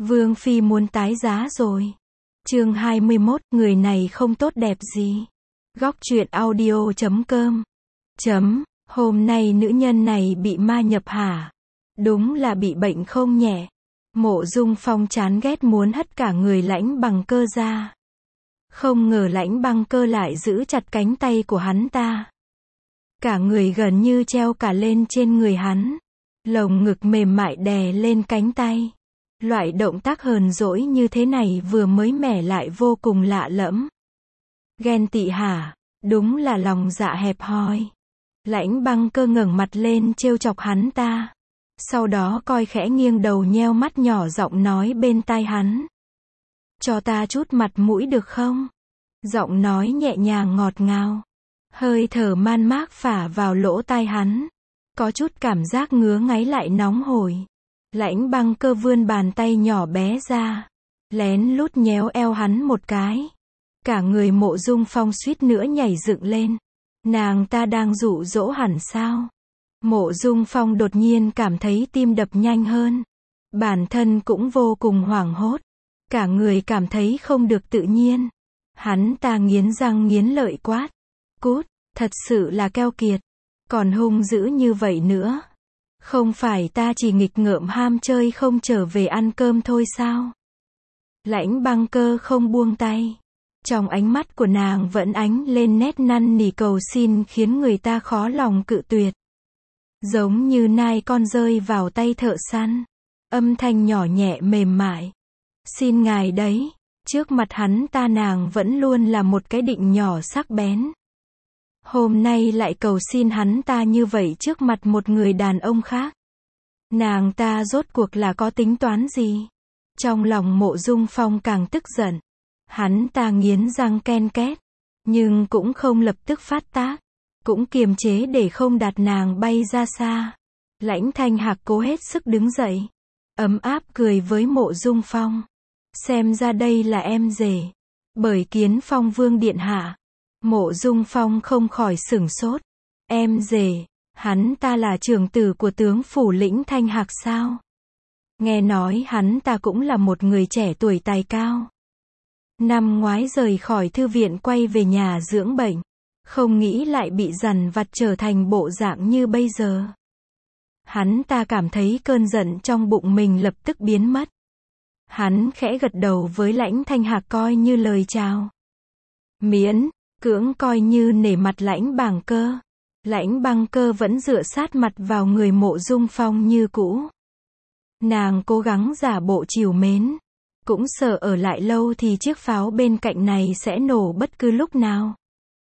Vương Phi muốn tái giá rồi. Chương 21, người này không tốt đẹp gì. Góc truyện audio.com. Hôm nay nữ nhân này bị ma nhập hả? Đúng là bị bệnh không nhẹ. Mộ Dung Phong chán ghét muốn hất cả người Lãnh Bằng Cơ ra. Không ngờ Lãnh Bằng Cơ lại giữ chặt cánh tay của hắn ta. Cả người gần như treo cả lên trên người hắn. Lồng ngực mềm mại đè lên cánh tay. Loại động tác hờn dỗi như thế này vừa mới mẻ lại vô cùng lạ lẫm. Ghen tị hả? Đúng là lòng dạ hẹp hòi. Lãnh Băng Cơ ngẩng mặt lên trêu chọc hắn ta. Sau đó coi khẽ nghiêng đầu nheo mắt nhỏ giọng nói bên tai hắn. Cho ta chút mặt mũi được không? Giọng nói nhẹ nhàng ngọt ngào. Hơi thở man mác phả vào lỗ tai hắn. Có chút cảm giác ngứa ngáy lại nóng hổi. Lãnh Băng Cơ vươn bàn tay nhỏ bé ra. Lén lút nhéo eo hắn một cái. Cả người Mộ Dung Phong suýt nữa nhảy dựng lên. Nàng ta đang dụ dỗ hẳn sao? Mộ Dung Phong đột nhiên cảm thấy tim đập nhanh hơn. Bản thân cũng vô cùng hoảng hốt. Cả người cảm thấy không được tự nhiên. Hắn ta nghiến răng nghiến lợi quát. Cút, thật sự là keo kiệt. Còn hung dữ như vậy nữa. Không phải ta chỉ nghịch ngợm ham chơi không trở về ăn cơm thôi sao? Lãnh Băng Cơ không buông tay. Trong ánh mắt của nàng vẫn ánh lên nét năn nỉ cầu xin khiến người ta khó lòng cự tuyệt. Giống như nai con rơi vào tay thợ săn. Âm thanh nhỏ nhẹ mềm mại. Xin ngài đấy. Trước mặt hắn ta nàng vẫn luôn là một cái định nhỏ sắc bén. Hôm nay lại cầu xin hắn ta như vậy trước mặt một người đàn ông khác. Nàng ta rốt cuộc là có tính toán gì? Trong lòng Mộ Dung Phong càng tức giận. Hắn ta nghiến răng ken két. Nhưng cũng không lập tức phát tác. Cũng kiềm chế để không đặt nàng bay ra xa. Lãnh Thanh Hạc cố hết sức đứng dậy. Ấm áp cười với Mộ Dung Phong. Xem ra đây là em rể. Bởi Kiến Phong Vương điện hạ. Mộ Dung Phong không khỏi sửng sốt. Em rể, hắn ta là trưởng tử của tướng phủ Lĩnh Thanh Hạc sao? Nghe nói hắn ta cũng là một người trẻ tuổi tài cao. Năm ngoái rời khỏi thư viện quay về nhà dưỡng bệnh. Không nghĩ lại bị dằn vặt trở thành bộ dạng như bây giờ. Hắn ta cảm thấy cơn giận trong bụng mình lập tức biến mất. Hắn khẽ gật đầu với Lãnh Thanh Hạc coi như lời chào. Miễn cưỡng coi như nể mặt Lãnh Bàng Cơ. Lãnh Băng Cơ vẫn dựa sát mặt vào người Mộ Dung Phong như cũ. Nàng cố gắng giả bộ trìu mến. Cũng sợ ở lại lâu thì chiếc pháo bên cạnh này sẽ nổ bất cứ lúc nào.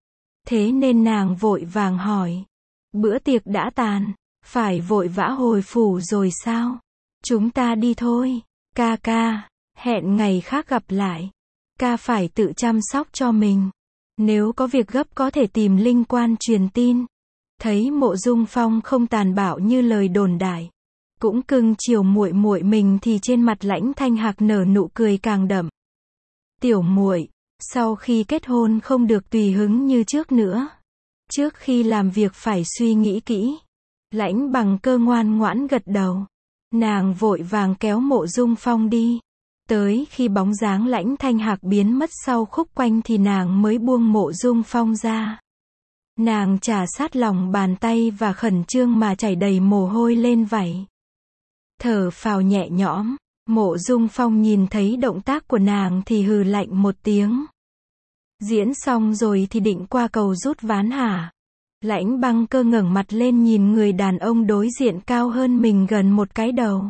Thế nên nàng vội vàng hỏi. Bữa tiệc đã tàn. Phải vội vã hồi phủ rồi sao? Chúng ta đi thôi. Ca ca. Hẹn ngày khác gặp lại. Ca phải tự chăm sóc cho mình. Nếu có việc gấp có thể tìm Linh Quan truyền tin. Thấy Mộ Dung Phong không tàn bạo như lời đồn đại. Cũng cưng chiều muội muội mình thì trên mặt Lãnh Thanh Hạc nở nụ cười càng đậm. Tiểu muội, sau khi kết hôn không được tùy hứng như trước nữa. Trước khi làm việc phải suy nghĩ kỹ. Lãnh Bằng Cơ ngoan ngoãn gật đầu. Nàng vội vàng kéo Mộ Dung Phong đi. Tới khi bóng dáng Lãnh Thanh Hạc biến mất sau khúc quanh thì nàng mới buông Mộ Dung Phong ra. Nàng chà sát lòng bàn tay và khẩn trương mà chảy đầy mồ hôi lên vảy. Thở phào nhẹ nhõm. Mộ Dung Phong nhìn thấy động tác của nàng thì hừ lạnh một tiếng. Diễn xong rồi thì định qua cầu rút ván hả? Lãnh Băng Cơ ngẩng mặt lên nhìn người đàn ông đối diện cao hơn mình gần một cái đầu.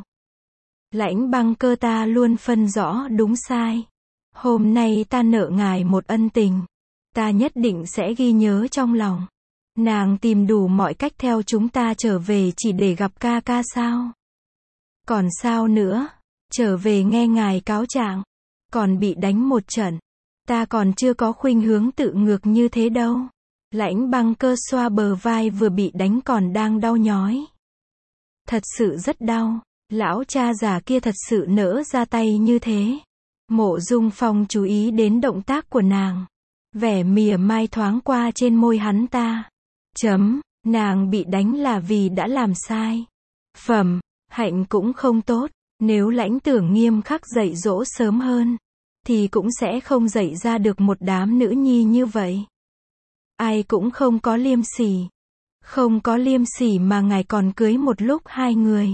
Lãnh Băng Cơ, ta luôn phân rõ đúng sai. Hôm nay ta nợ ngài một ân tình. Ta nhất định sẽ ghi nhớ trong lòng. Nàng tìm đủ mọi cách theo chúng ta trở về chỉ để gặp ca ca sao? Còn sao nữa? Trở về nghe ngài cáo trạng. Còn bị đánh một trận. Ta còn chưa có khuynh hướng tự ngược như thế đâu. Lãnh Băng Cơ xoa bờ vai vừa bị đánh còn đang đau nhói. Thật sự rất đau. Lão cha già kia thật sự nỡ ra tay như thế. Mộ Dung Phong chú ý đến động tác của nàng. Vẻ mỉa mai thoáng qua trên môi hắn ta. Nàng bị đánh là vì đã làm sai. Hạnh cũng không tốt. Nếu Lãnh Tưởng nghiêm khắc dạy dỗ sớm hơn, thì cũng sẽ không dạy ra được một đám nữ nhi như vậy. Ai cũng không có liêm sỉ. Không có liêm sỉ mà ngài còn cưới một lúc hai người.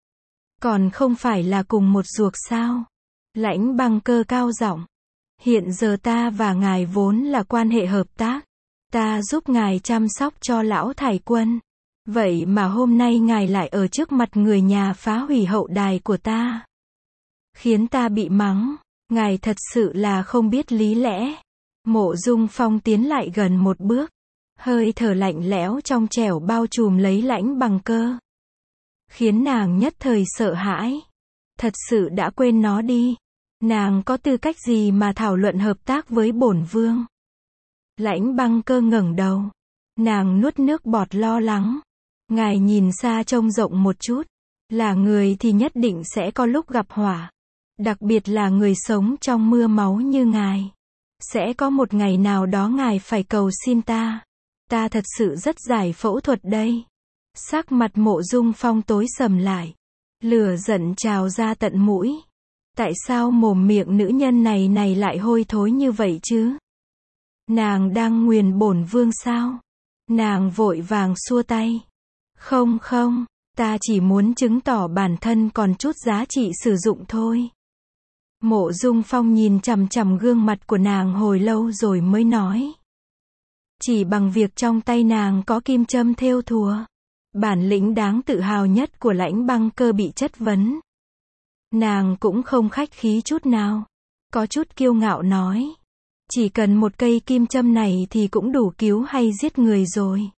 Còn không phải là cùng một ruột sao? Lãnh Băng Cơ cao giọng. Hiện giờ ta và ngài vốn là quan hệ hợp tác. Ta giúp ngài chăm sóc cho lão Thái Quân. Vậy mà hôm nay ngài lại ở trước mặt người nhà phá hủy hậu đài của ta. Khiến ta bị mắng. Ngài thật sự là không biết lý lẽ. Mộ Dung Phong tiến lại gần một bước. Hơi thở lạnh lẽo trong trẻo bao trùm lấy Lãnh Băng Cơ. Khiến nàng nhất thời sợ hãi. Thật sự đã quên nó đi. Nàng có tư cách gì mà thảo luận hợp tác với bổn vương? Lãnh Băng Cơ ngẩng đầu. Nàng nuốt nước bọt lo lắng. Ngài nhìn xa trông rộng một chút. Là người thì nhất định sẽ có lúc gặp họa. Đặc biệt là người sống trong mưa máu như ngài. Sẽ có một ngày nào đó ngài phải cầu xin ta. Ta thật sự rất giải phẫu thuật đây. Sắc mặt Mộ Dung Phong tối sầm lại. Lửa giận trào ra tận mũi. Tại sao mồm miệng nữ nhân này lại hôi thối như vậy chứ? Nàng đang nguyền bổn vương sao? Nàng vội vàng xua tay. Không không, ta chỉ muốn chứng tỏ bản thân còn chút giá trị sử dụng thôi. Mộ Dung Phong nhìn chằm chằm gương mặt của nàng hồi lâu rồi mới nói. Chỉ bằng việc trong tay nàng có kim châm thêu thùa. Bản lĩnh đáng tự hào nhất của Lãnh Băng Cơ bị chất vấn. Nàng cũng không khách khí chút nào. Có chút kiêu ngạo nói. Chỉ cần một cây kim châm này thì cũng đủ cứu hay giết người rồi.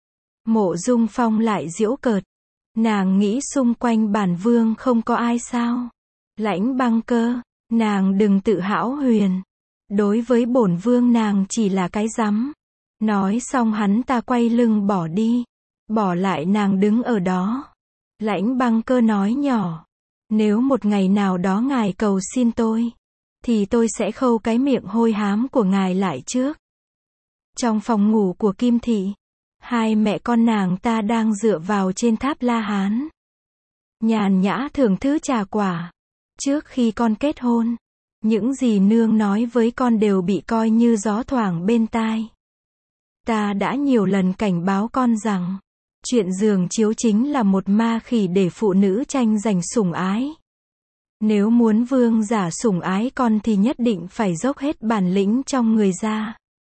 Mộ Dung Phong lại giễu cợt. Nàng nghĩ xung quanh bản vương không có ai sao? Lãnh Băng Cơ, nàng đừng tự hão huyền. Đối với bổn vương nàng chỉ là cái rắm. Nói xong hắn ta quay lưng bỏ đi. Bỏ lại nàng đứng ở đó. Lãnh Băng Cơ nói nhỏ. Nếu một ngày nào đó ngài cầu xin tôi, thì tôi sẽ khâu cái miệng hôi hám của ngài lại trước. Trong phòng ngủ của Kim Thị, hai mẹ con nàng ta đang dựa vào trên tháp La Hán. Nhàn nhã thưởng thức trà quả. Trước khi con kết hôn, những gì nương nói với con đều bị coi như gió thoảng bên tai. Ta đã nhiều lần cảnh báo con rằng, chuyện giường chiếu chính là một ma khỉ để phụ nữ tranh giành sủng ái. Nếu muốn vương giả sủng ái con thì nhất định phải dốc hết bản lĩnh trong người ra.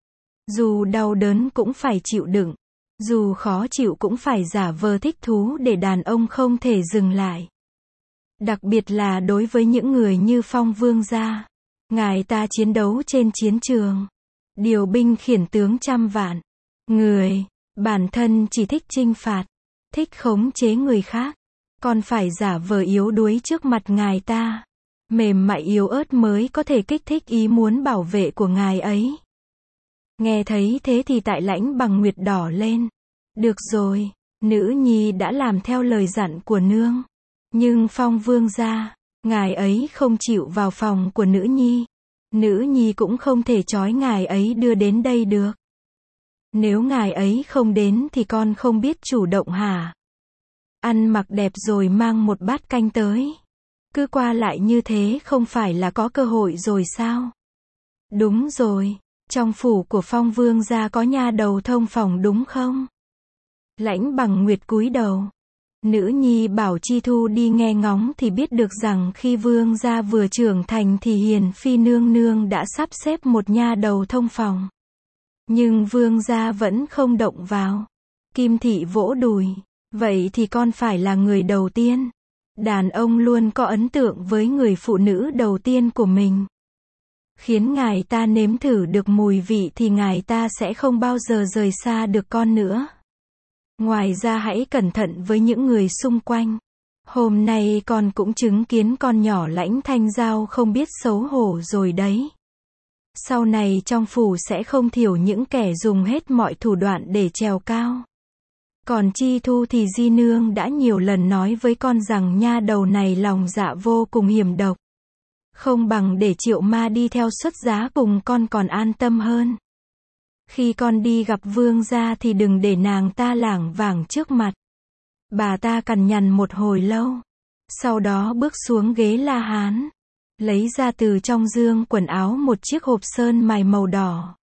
Dù đau đớn cũng phải chịu đựng. Dù khó chịu cũng phải giả vờ thích thú để đàn ông không thể dừng lại. Đặc biệt là đối với những người như Phong vương gia. Ngài ta chiến đấu trên chiến trường. Điều binh khiển tướng trăm vạn. Người, bản thân chỉ thích chinh phạt. Thích khống chế người khác. Còn phải giả vờ yếu đuối trước mặt ngài ta. Mềm mại yếu ớt mới có thể kích thích ý muốn bảo vệ của ngài ấy. Nghe thấy thế thì tại Lãnh Bằng Nguyệt đỏ lên. Được rồi, nữ nhi đã làm theo lời dặn của nương. Nhưng Phong vương gia, ngài ấy không chịu vào phòng của nữ nhi. Nữ nhi cũng không thể trói ngài ấy đưa đến đây được. Nếu ngài ấy không đến thì con không biết chủ động hả? Ăn mặc đẹp rồi mang một bát canh tới. Cứ qua lại như thế không phải là có cơ hội rồi sao? Đúng rồi, trong phủ của Phong vương gia có nha đầu thông phòng đúng không? Lãnh Bằng Nguyệt cúi đầu. Nữ nhi bảo Chi Thu đi nghe ngóng thì biết được rằng khi vương gia vừa trưởng thành thì Hiền Phi nương nương đã sắp xếp một nha đầu thông phòng. Nhưng vương gia vẫn không động vào. Kim Thị vỗ đùi. Vậy thì con phải là người đầu tiên. Đàn ông luôn có ấn tượng với người phụ nữ đầu tiên của mình. Khiến ngài ta nếm thử được mùi vị thì ngài ta sẽ không bao giờ rời xa được con nữa. Ngoài ra hãy cẩn thận với những người xung quanh. Hôm nay con cũng chứng kiến con nhỏ Lãnh Thanh Giao không biết xấu hổ rồi đấy. Sau này trong phủ sẽ không thiểu những kẻ dùng hết mọi thủ đoạn để trèo cao. Còn Chi Thu thì Di Nương đã nhiều lần nói với con rằng nha đầu này lòng dạ vô cùng hiểm độc. Không bằng để Triệu Ma đi theo xuất giá cùng con còn an tâm hơn. Khi con đi gặp vương gia thì đừng để nàng ta lảng vảng trước mặt. Bà ta cằn nhằn một hồi lâu. Sau đó bước xuống ghế La Hán, lấy ra từ trong dương quần áo một chiếc hộp sơn mài màu đỏ.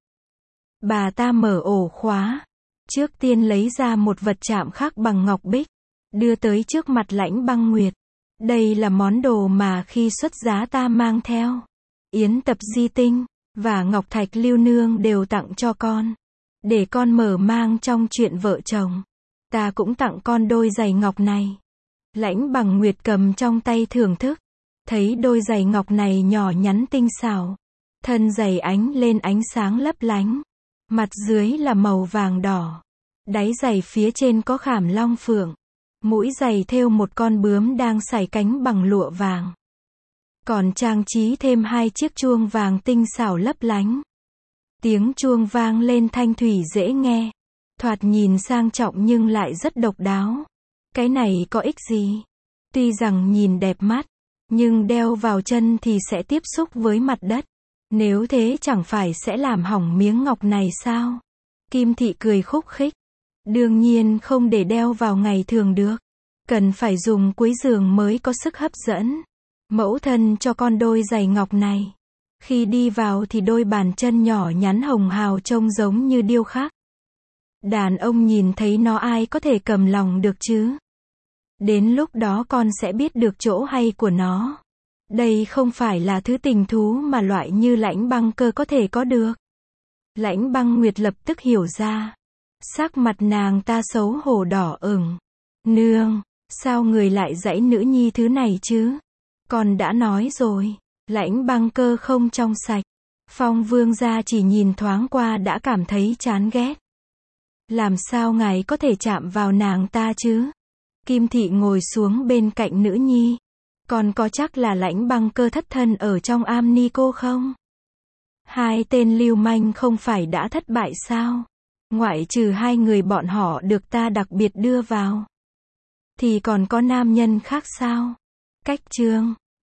Bà ta mở ổ khóa, trước tiên lấy ra một vật chạm khắc bằng ngọc bích, đưa tới trước mặt Lãnh Băng Nguyệt. Đây là món đồ mà khi xuất giá ta mang theo. Yến Tập Di Tinh và Ngọc Thạch Lưu Nương đều tặng cho con, để con mở mang trong chuyện vợ chồng. Ta cũng tặng con đôi giày ngọc này. Lãnh Bằng Nguyệt cầm trong tay thưởng thức, thấy đôi giày ngọc này nhỏ nhắn tinh xảo, thân giày ánh lên ánh sáng lấp lánh, mặt dưới là màu vàng đỏ, đáy giày phía trên có khảm long phượng, mũi giày thêu một con bướm đang sải cánh bằng lụa vàng, còn trang trí thêm 2 chiếc chuông vàng tinh xảo lấp lánh. Tiếng chuông vang lên thanh thủy dễ nghe, thoạt nhìn sang trọng nhưng lại rất độc đáo. Cái này có ích gì? Tuy rằng nhìn đẹp mắt, nhưng đeo vào chân thì sẽ tiếp xúc với mặt đất. Nếu thế chẳng phải sẽ làm hỏng miếng ngọc này sao? Kim Thị cười khúc khích. Đương nhiên không để đeo vào ngày thường được. Cần phải dùng cuối giường mới có sức hấp dẫn. Mẫu thân cho con đôi giày ngọc này. Khi đi vào thì đôi bàn chân nhỏ nhắn hồng hào trông giống như điêu khắc. Đàn ông nhìn thấy nó ai có thể cầm lòng được chứ? Đến lúc đó con sẽ biết được chỗ hay của nó. Đây không phải là thứ tình thú mà loại như Lãnh Băng Cơ có thể có được. Lãnh Băng Nguyệt lập tức hiểu ra. Sắc mặt nàng ta xấu hổ đỏ ửng. Nương, sao người lại dãy nữ nhi thứ này chứ? Con đã nói rồi, Lãnh Băng Cơ không trong sạch. Phong Vương gia chỉ nhìn thoáng qua đã cảm thấy chán ghét. Làm sao ngài có thể chạm vào nàng ta chứ? Kim Thị ngồi xuống bên cạnh nữ nhi. Còn có chắc là Lãnh Băng Cơ thất thân ở trong am ni cô không? 2 tên lưu manh không phải đã thất bại sao? Ngoại trừ 2 người bọn họ được ta đặc biệt đưa vào, thì còn có nam nhân khác sao? Cách chương